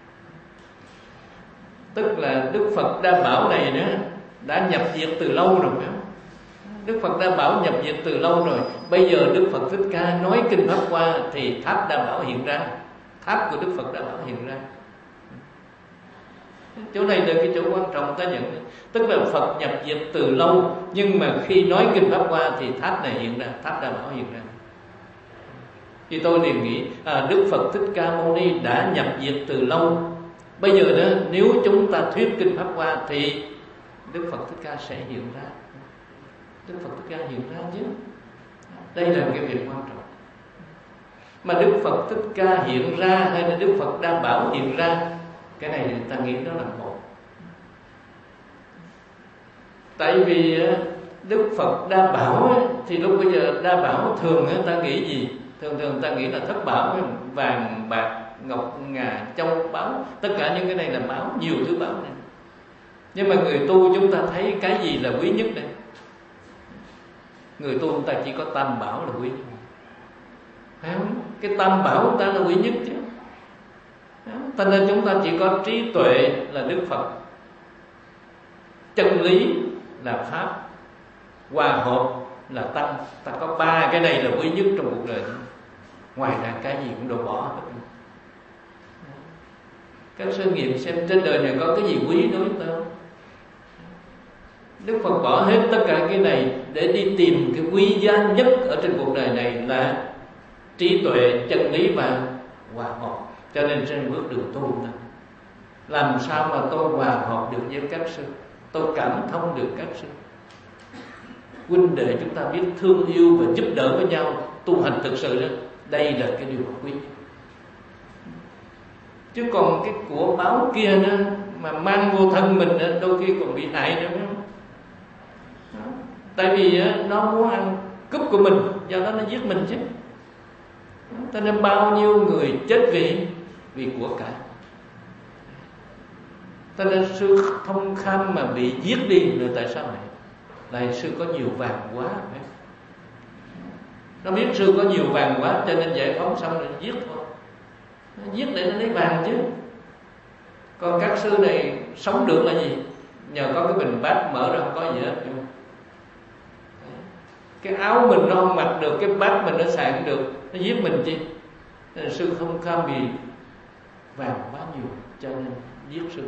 Tức là Đức Phật Đa Bảo này nữa đã nhập diệt từ lâu rồi, phải không? Đức Phật Đa Bảo nhập diệt từ lâu rồi. Bây giờ Đức Phật Thích Ca nói kinh Pháp Hoa thì tháp Đa Bảo hiện ra, tháp của Đức Phật Đa Bảo hiện ra. Chỗ này là cái chỗ quan trọng ta nhận. Tức là Phật nhập diệt từ lâu, nhưng mà khi nói kinh Pháp Hoa thì tháp này hiện ra, tháp Đa Bảo hiện ra. Thì tôi liền nghĩ à, Đức Phật Thích Ca Mâu Ni đã nhập diệt từ lâu. Bây giờ đó, nếu chúng ta thuyết kinh Pháp Hoa thì Đức Phật Thích Ca sẽ hiện ra. Đức Phật Thích Ca hiện ra chứ. Đây là cái việc quan trọng. Mà Đức Phật Thích Ca hiện ra hay là Đức Phật Đa Bảo hiện ra, cái này thì ta nghĩ nó là một. Tại vì Đức Phật Đa Bảo thì lúc bây giờ Đa Bảo thường ta nghĩ gì? Thường thường ta nghĩ là thất bảo, vàng, bạc, ngọc, ngà, châu, báu. Tất cả những cái này là báu, nhiều thứ báu này. Nhưng mà người tu chúng ta thấy cái gì là quý nhất đây? Người tu chúng ta chỉ có tam bảo là quý nhất, phải không? Cái tam bảo ta là quý nhất chứ. Cho nên chúng ta chỉ có trí tuệ là Đức Phật, chân lý là Pháp, hòa hợp là Tăng. Ta có ba cái này là quý nhất trong cuộc đời. Ngoài ra cái gì cũng đổ bỏ hết. Các sư nghiệm xem trên đời này có cái gì quý đối với tao. Đức Phật bỏ hết tất cả cái này để đi tìm cái quý giá nhất ở trên cuộc đời này là trí tuệ, chân lý và hòa hợp. Cho nên trên bước đường tu ta, làm sao mà tôi hòa hợp được với các sư, tôi cảm thông được các sư. Huynh đệ chúng ta biết thương yêu và giúp đỡ với nhau, tu hành thực sự đó, đây là cái điều quý. Chứ còn cái của báo kia đó, mà mang vô thân mình đó, đôi khi còn bị hại nữa, phải không? Đó. Tại vì nó muốn ăn cướp của mình, do đó nó giết mình chứ. Cho nên bao nhiêu người chết vì vì của cải. Cho nên sư Thông Kham mà bị giết đi rồi tại sao này? Là sư có nhiều vàng quá. Nó biết sư có nhiều vàng quá cho nên giải phóng xong rồi giết thôi. Nó giết để nó lấy vàng chứ. Còn các sư này sống được là gì? Nhờ có cái bình bát mở ra không có gì hết. Cái áo mình nó không mặc được, cái bát mình nó xài được, nó giết mình chi? Nên sư Thông Kham bị vàng quá nhiều cho nên giết sư.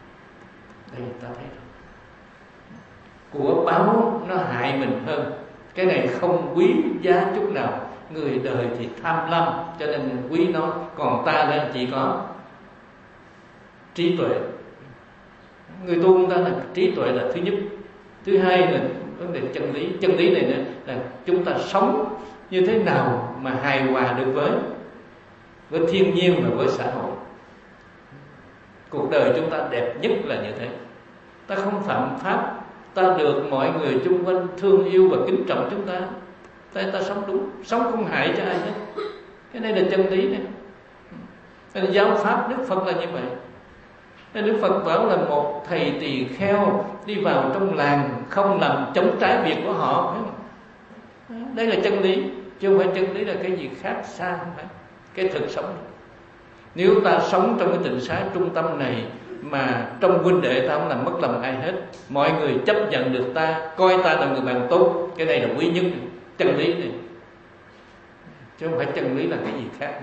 Đây ta thấy rồi. Của báo nó hại mình hơn Cái này không quý giá chút nào. Người đời thì tham lam cho nên quý nó, còn ta đây chỉ có trí tuệ. Người tu chúng ta là trí tuệ là thứ nhất. Thứ hai là vấn đề chân lý. Chân lý này nữa là chúng ta sống như thế nào mà hài hòa được với với thiên nhiên và với xã hội. Cuộc đời chúng ta đẹp nhất là như thế. Ta không phạm pháp, ta được mọi người chung quanh thương yêu và kính trọng chúng ta. Ta, ta sống đúng, sống không hại cho ai hết. Cái này là chân lý này. Nên giáo pháp Đức Phật là như vậy. Nên Đức Phật bảo là một thầy tỳ kheo đi vào trong làng không làm chống trái việc của họ. Đây là chân lý, chứ không phải chân lý là cái gì khác xa, không phải cái thực sống. Nếu ta sống trong cái tịnh xá trung tâm này mà trong huynh đệ ta không làm mất lòng ai hết, mọi người chấp nhận được ta, coi ta là người bạn tốt, cái này là quý nhất, chân lý này. Chứ không phải chân lý là cái gì khác.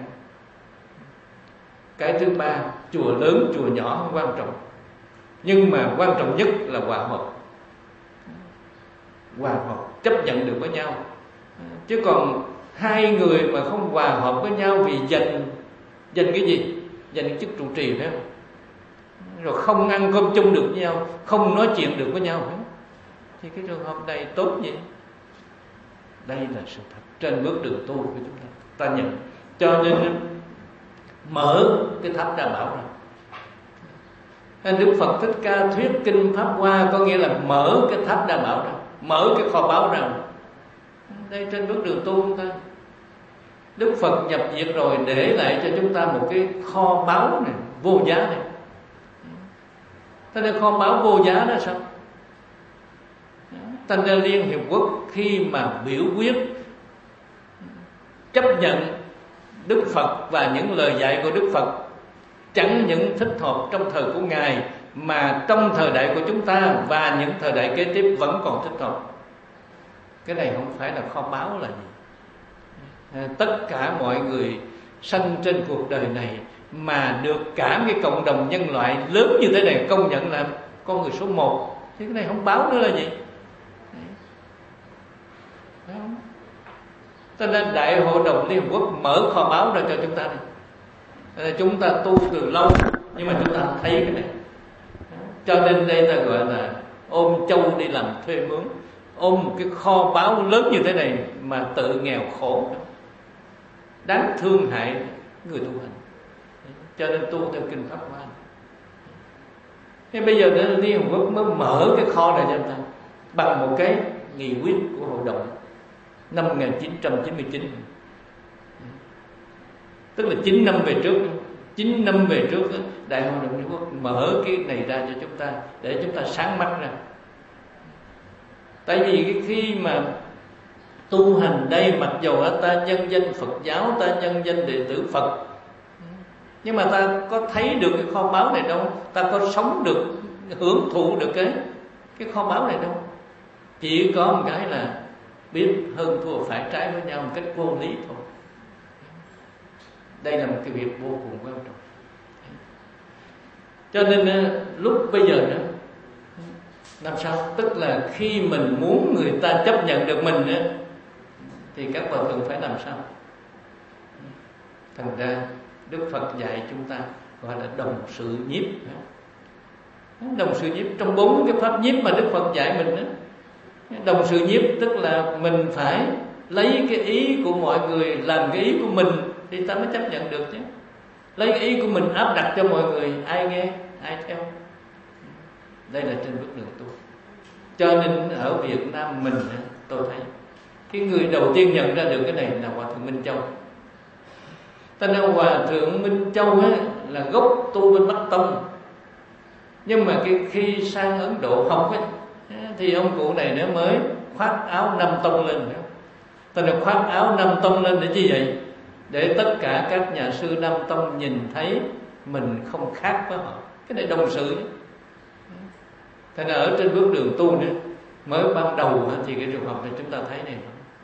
Cái thứ ba, chùa lớn chùa nhỏ không quan trọng, nhưng mà quan trọng nhất là hòa hợp. Hòa hợp, chấp nhận được với nhau. Chứ còn hai người mà không hòa hợp với nhau vì giành giành cái gì? Giành cái chức trụ trì phải không? Rồi không ăn cơm chung được với nhau, không nói chuyện được với nhau phải không? Thì cái trường hợp này tốt gì? Đây là sự thật trên bước đường tu của chúng ta. Ta nhận. Cho nên mở cái tháp Đa Bảo ra. Nên Đức Phật Thích Ca thuyết kinh Pháp Hoa có nghĩa là mở cái tháp Đa Bảo ra, mở cái kho báu ra. Đây trên bước đường tu chúng ta, Đức Phật nhập diệt rồi để lại cho chúng ta một cái kho báu này vô giá này. Thế nên kho báu vô giá đó sao? Thành ra Liên Hiệp Quốc khi mà biểu quyết chấp nhận Đức Phật và những lời dạy của Đức Phật chẳng những thích hợp trong thời của Ngài mà trong thời đại của chúng ta và những thời đại kế tiếp vẫn còn thích hợp. Cái này không phải là kho báu là gì? À, tất cả mọi người sanh trên cuộc đời này mà được cả cái cộng đồng nhân loại lớn như thế này công nhận là con người số một, thì cái này không báo nữa là gì? Cho nên Đại hội đồng Liên Hợp Quốc mở kho báu ra cho chúng ta này. Chúng ta tu từ lâu nhưng mà chúng ta thấy cái này. Cho nên đây ta gọi là ôm trâu đi làm thuê mướn, ôm một cái kho báu lớn như thế này mà tự nghèo khổ, đáng thương hại người tu hành. Cho nên tu theo kinh Pháp Hoa. Thế bây giờ đến Liên Hợp Quốc mới mở cái kho này cho chúng ta bằng một cái nghị quyết của hội đồng năm một nghìn chín trăm chín mươi chín, tức là chín năm về trước. Chín năm về trước Đại hội đồng Liên Hợp Quốc mở cái này ra cho chúng ta để chúng ta sáng mắt ra. Tại vì cái khi mà tu hành đây, mặc dù ta nhân danh Phật giáo, ta nhân danh đệ tử Phật, nhưng mà ta có thấy được cái kho báu này đâu, ta có sống được, hưởng thụ được cái cái kho báu này đâu. Chỉ có một cái là biết hơn thua phải trái với nhau một cách vô lý thôi. Đây là một cái việc vô cùng quan trọng. Cho nên lúc bây giờ nữa làm sao? Tức là khi mình muốn người ta chấp nhận được mình nữa, thì các hòa thượng phải làm sao? Thành ra Đức Phật dạy chúng ta gọi là đồng sự nhiếp. Đồng sự nhiếp trong bốn cái pháp nhiếp mà Đức Phật dạy mình đó. Đồng sự nhiếp tức là mình phải lấy cái ý của mọi người làm cái ý của mình thì ta mới chấp nhận được chứ. Lấy cái ý của mình áp đặt cho mọi người, ai nghe ai theo. Đây là trên bước đường tu. Cho nên ở Việt Nam mình tôi thấy cái người đầu tiên nhận ra được cái này là Hòa Thượng Minh Châu. Ta nói Hòa Thượng Minh Châu ấy, là gốc tu bên Bắc Tông, nhưng mà cái khi sang Ấn Độ học ấy, thì ông cụ này nó mới khoác áo Nam Tông lên. Ta nói khoác áo Nam Tông lên để chi vậy? Để tất cả các nhà sư Nam Tông nhìn thấy mình không khác với họ. Cái này đồng sự. Thế nên ở trên bước đường tu nữa, mới ban đầu thì cái trường hợp này chúng ta thấy này.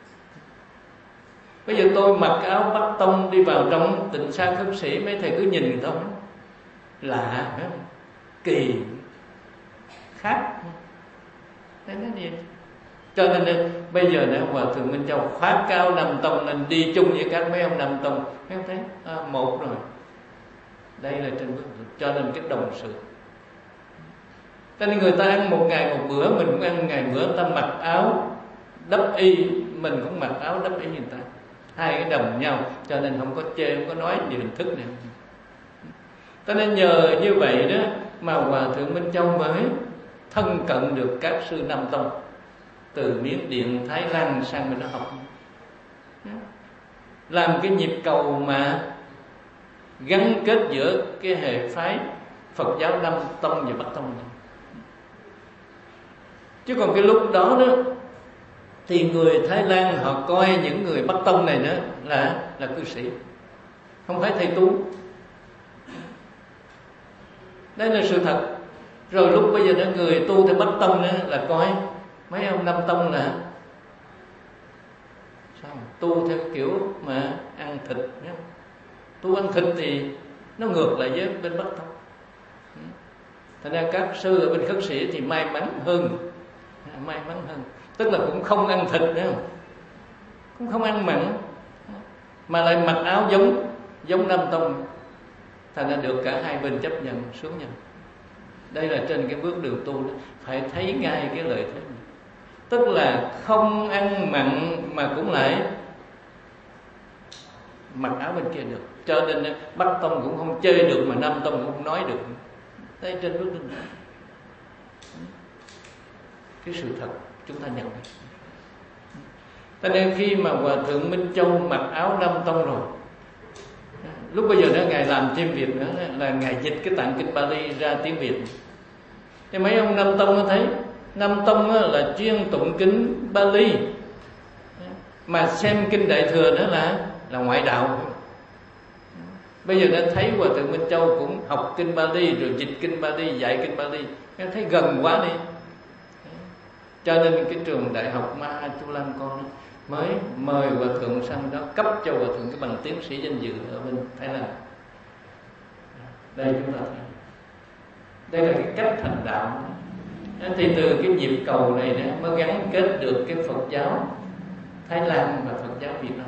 Bây giờ tôi mặc áo Bắc Tông đi vào trong Tịnh Xá Khất Sĩ, mấy thầy cứ nhìn thôi, lạ, kỳ, khác. Thế nó gì? Cho nên bây giờ nếu Hòa Thượng Minh Châu khóa cao Nam Tông nên đi chung với các mấy ông Nam Tông, mấy ông thấy à, một rồi. Đây là trên bước đường. Cho nên cái đồng sự. Cho nên người ta ăn một ngày một bữa, mình cũng ăn một ngày một bữa. Ta mặc áo đắp y, mình cũng mặc áo đắp y người ta. Hai cái đồng nhau, cho nên không có chê, không có nói về hình thức này. Cho nên nhờ như vậy đó mà Hòa Thượng Minh Châu mới thân cận được các sư Nam Tông, từ Miến Điện, Thái Lan sang bên đó học, làm cái nhịp cầu mà gắn kết giữa cái hệ phái Phật giáo Nam Tông và Bắc Tông này. Chứ còn cái lúc đó đó thì người Thái Lan họ coi những người Bắc Tông này nữa là là cư sĩ, không phải thầy tu. Đây là sự thật. Rồi lúc bây giờ đó người tu theo Bắc Tông nữa là coi mấy ông Nam Tông là sao tu theo kiểu mà ăn thịt nhá. Tu ăn thịt thì nó ngược lại với bên Bắc Tông. Thành ra các sư ở bên khất sĩ thì may mắn hơn, may mắn hơn, tức là cũng không ăn thịt nữa, cũng không ăn mặn, mà lại mặc áo giống giống Nam Tông. Thành ra được cả hai bên chấp nhận, xuống nhận. Đây là trên cái bước đường tu đó, phải thấy ngay cái lợi thế này. Tức là không ăn mặn mà cũng lại mặc áo bên kia được. Cho nên Bắc Tông cũng không chơi được, mà Nam Tông cũng không nói được. Đây trên bước đường này. Cái sự thật chúng ta nhận được. Cho nên khi mà Hòa Thượng Minh Châu mặc áo Nam Tông rồi, lúc bây giờ đó Ngài làm thêm việc nữa là Ngài dịch cái tạng kinh Pali ra tiếng Việt. Thì mấy ông Nam Tông nó thấy Nam Tông là chuyên tụng kinh Pali, mà xem kinh Đại Thừa đó là là ngoại đạo. Bây giờ nó thấy Hòa Thượng Minh Châu cũng học kinh Pali rồi dịch kinh Pali, dạy kinh Pali, nó thấy gần quá đi. Cho nên cái trường Đại học Mahachulalongkorn mới mời Hòa Thượng sang đó, cấp cho Hòa Thượng cái bằng tiến sĩ danh dự ở bên Thái Lan. Đây chúng ta thấy, đây là cái cách thành đạo. Thì từ cái nhịp cầu này đó mới gắn kết được cái Phật giáo Thái Lan và Phật giáo Việt Nam.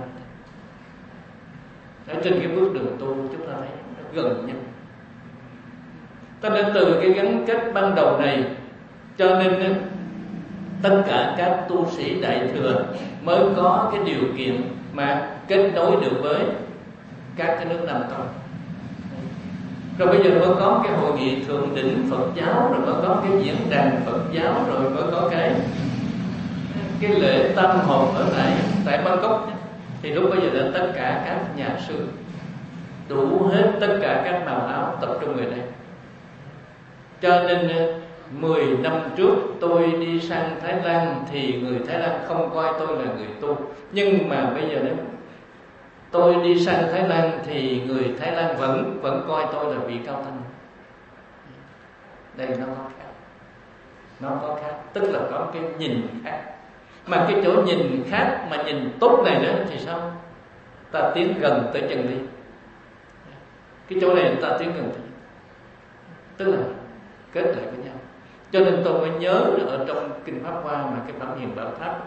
Ở trên cái bước đường tu chúng ta thấy nó gần nhau. Cho nên từ cái gắn kết ban đầu này, cho nên tất cả các tu sĩ Đại Thừa mới có cái điều kiện mà kết nối được với các cái nước Nam Tông. Rồi bây giờ mới có cái hội nghị thượng đỉnh Phật giáo, rồi mới có cái diễn đàn Phật giáo, rồi mới có cái cái lễ tam hồn ở tại tại Bangkok. Thì lúc bây giờ là tất cả các nhà sư đủ hết tất cả các màu áo tập trung người đây. Cho nên mười năm trước tôi đi sang Thái Lan thì người Thái Lan không coi tôi là người tu. Nhưng mà bây giờ nếu tôi đi sang Thái Lan thì người Thái Lan vẫn vẫn coi tôi là vị cao tăng. Đây nó có khác. Nó có khác, tức là có cái nhìn khác. Mà cái chỗ nhìn khác mà nhìn tốt này nữa thì sao? Ta tiến gần tới chân lý. Cái chỗ này ta tiến gần tới, tức là kết lại với nhau. Cho nên tôi mới nhớ ở trong Kinh Pháp Hoa mà cái Phẩm Hiền Bảo Tháp,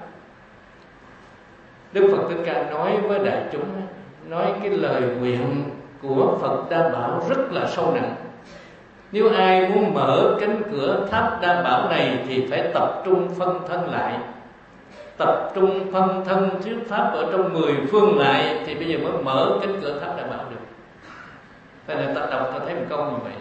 Đức Phật Thích Ca nói với đại chúng, nói cái lời nguyện của Phật Đa Bảo rất là sâu nặng. Nếu ai muốn mở cánh cửa tháp Đa Bảo này thì phải tập trung phân thân lại, tập trung phân thân thuyết pháp ở trong mười phương lại, thì bây giờ mới mở cánh cửa tháp Đa Bảo được. Tại là ta đọc ta thấy một câu như vậy.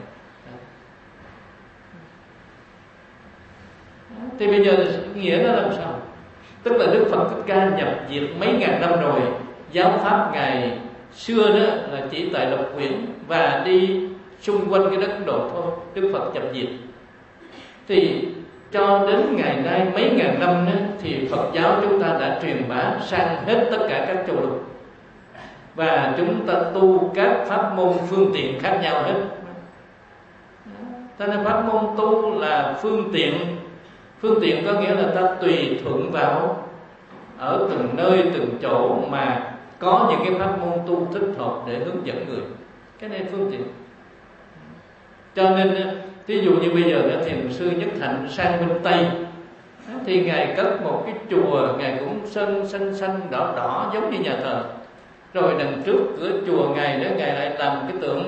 Thì bây giờ nghĩa nó làm sao? Tức là Đức Phật Thích Ca nhập diệt mấy ngàn năm rồi, giáo pháp Ngài xưa đó là chỉ tại Lộc Huyện và đi xung quanh cái đất Ấn Độ thôi. Đức Phật nhập diệt. Thì cho đến ngày nay mấy ngàn năm đó, thì Phật giáo chúng ta đã truyền bá sang hết tất cả các châu lục, và chúng ta tu các pháp môn phương tiện khác nhau hết. Cho nên pháp môn tu là phương tiện. Phương tiện có nghĩa là ta tùy thuận vào ở từng nơi từng chỗ mà có những cái pháp môn tu thích hợp để hướng dẫn người. Cái này phương tiện. Cho nên thí dụ như bây giờ Thiền sư Nhất Hạnh sang bên Tây thì Ngài cất một cái chùa, Ngài cũng sơn xanh xanh đỏ đỏ giống như nhà thờ. Rồi đằng trước cửa chùa Ngài nữa, Ngài lại làm cái tượng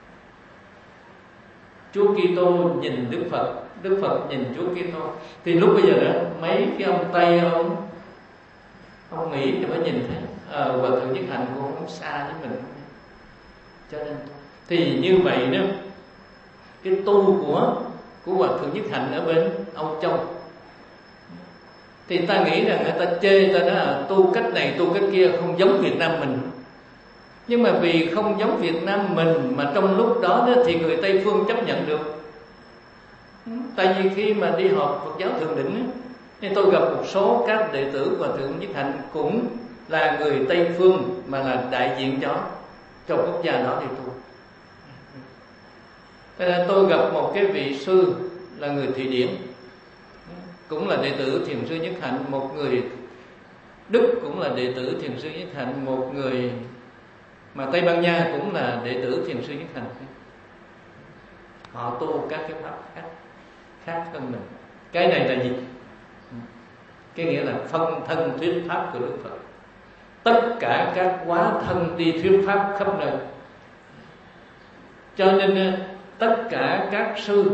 Chúa Kitô nhìn Đức Phật, Đức Phật nhìn Chúa Kitô. Thì lúc bây giờ đó, mấy cái ông Tây ông ông nghĩ thì mới nhìn thấy à, Hòa Thượng Nhất Hạnh cũng không xa với mình. Cho nên thì như vậy đó, cái tu của của Hòa Thượng Nhất Hạnh ở bên Âu Châu, thì ta nghĩ rằng người ta chê ta đó là tu cách này tu cách kia không giống Việt Nam mình. Nhưng mà vì không giống Việt Nam mình mà trong lúc đó, đó thì người Tây Phương chấp nhận được. Tại vì khi mà đi họp Phật giáo Thượng Đỉnh thì tôi gặp một số các đệ tử Hòa Thượng Nhất Hạnh cũng là người Tây Phương mà là đại diện cho cho quốc gia đó đi tu. Thế nên tôi gặp một cái vị sư là người Thụy Điển, cũng là đệ tử Thiền sư Nhất Hạnh, một người Đức cũng là đệ tử Thiền sư Nhất Hạnh, một người mà Tây Ban Nha cũng là đệ tử Thiền sư Nhất Hạnh. Họ tu các cái pháp khác khác hơn mình. Cái này là gì? Cái nghĩa là phân thân thuyết pháp của Đức Phật. Tất cả các hóa thân đi thuyết pháp khắp nơi. Cho nên tất cả các sư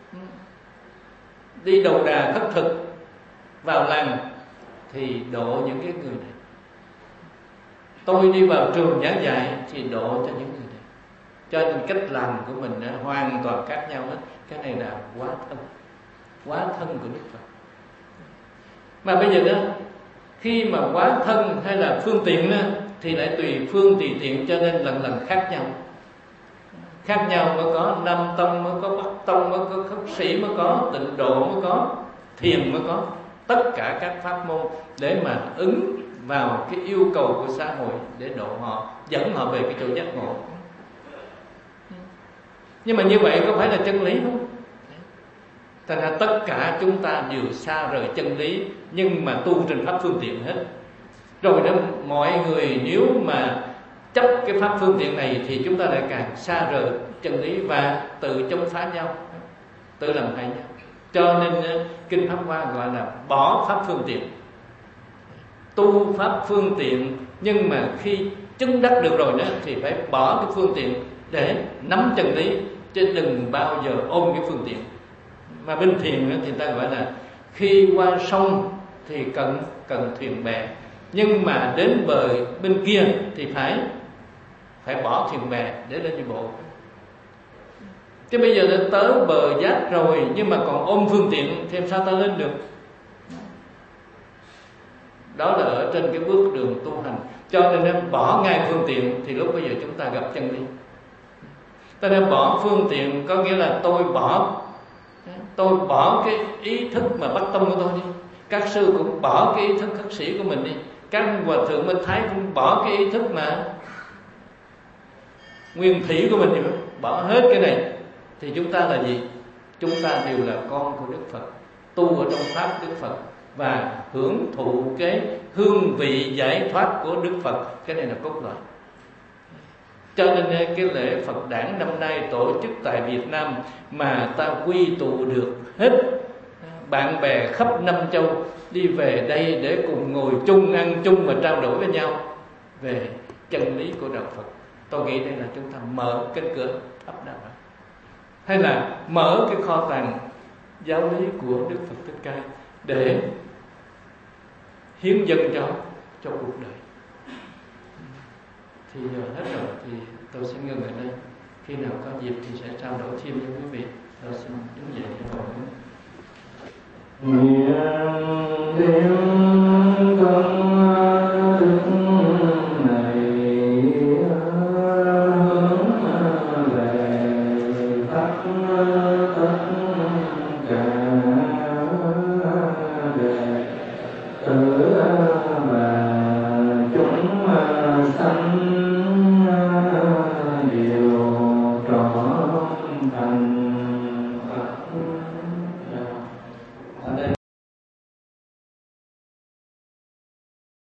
đi đầu đà khất thực vào làng thì độ những cái người này. Tôi đi vào trường giảng dạy thì độ cho những người này. Cho nên cách làm của mình hoàn toàn khác nhau hết. Cái này là hóa thân, hóa thân của Đức Phật. Mà bây giờ đó, khi mà hóa thân hay là phương tiện đó, thì lại tùy phương tùy tiện, cho nên lần lần khác nhau. Khác nhau mới có Nam Tông, mới có Bắc Tông, mới có khất sĩ, mới có tịnh độ, mới có thiền, mới có tất cả các pháp môn để mà ứng vào cái yêu cầu của xã hội để độ họ, dẫn họ về cái chỗ giác ngộ. Nhưng mà như vậy có phải là chân lý không? Thành ra tất cả chúng ta đều xa rời chân lý, nhưng mà tu trên pháp phương tiện hết. Rồi đó, mọi người nếu mà chấp cái pháp phương tiện này thì chúng ta lại càng xa rời chân lý và tự chống phá nhau, tự làm hại nhau. Cho nên Kinh Pháp Hoa gọi là bỏ pháp phương tiện, tu pháp phương tiện. Nhưng mà khi chứng đắc được rồi đó thì phải bỏ cái phương tiện để nắm chân lý, chứ đừng bao giờ ôm cái phương tiện. Mà bên thiền thì ta gọi là khi qua sông thì cần cần thuyền bè, nhưng mà đến bờ bên kia thì phải phải bỏ thuyền bè để lên đi bộ. Chứ bây giờ đã tới bờ giác rồi nhưng mà còn ôm phương tiện thì sao ta lên được? Đó là ở trên cái bước đường tu hành. Cho nên bỏ ngay phương tiện thì lúc bây giờ chúng ta gặp chân lý. Ta nên bỏ phương tiện có nghĩa là tôi bỏ Tôi bỏ cái ý thức mà bắt tâm của tôi đi. Các sư cũng bỏ cái ý thức khất sĩ của mình đi. Các hòa thượng bên Thái cũng bỏ cái ý thức mà nguyên thủy của mình đi. Bỏ hết cái này thì chúng ta là gì? Chúng ta đều là con của Đức Phật, tu ở trong pháp Đức Phật và hưởng thụ cái hương vị giải thoát của Đức Phật. Cái này là cốt lõi. Cho nên cái lễ Phật đản năm nay tổ chức tại Việt Nam mà ta quy tụ được hết bạn bè khắp năm châu đi về đây để cùng ngồi chung, ăn chung và trao đổi với nhau về chân lý của đạo Phật. Tôi nghĩ đây là chúng ta mở cánh cửa thắp đạo, hay là mở cái kho tàng giáo lý của Đức Phật Thích Ca để hiến dâng cho cho cuộc đời. Thì giờ hết rồi thì tôi xin ngừng ở đây. Khi nào có dịp thì sẽ trao đổi thêm với quý vị. Tôi xin đứng dậy để hỏi. Nguyện đến công đức này hướng về tất tất cả đệ tử và chúng sanh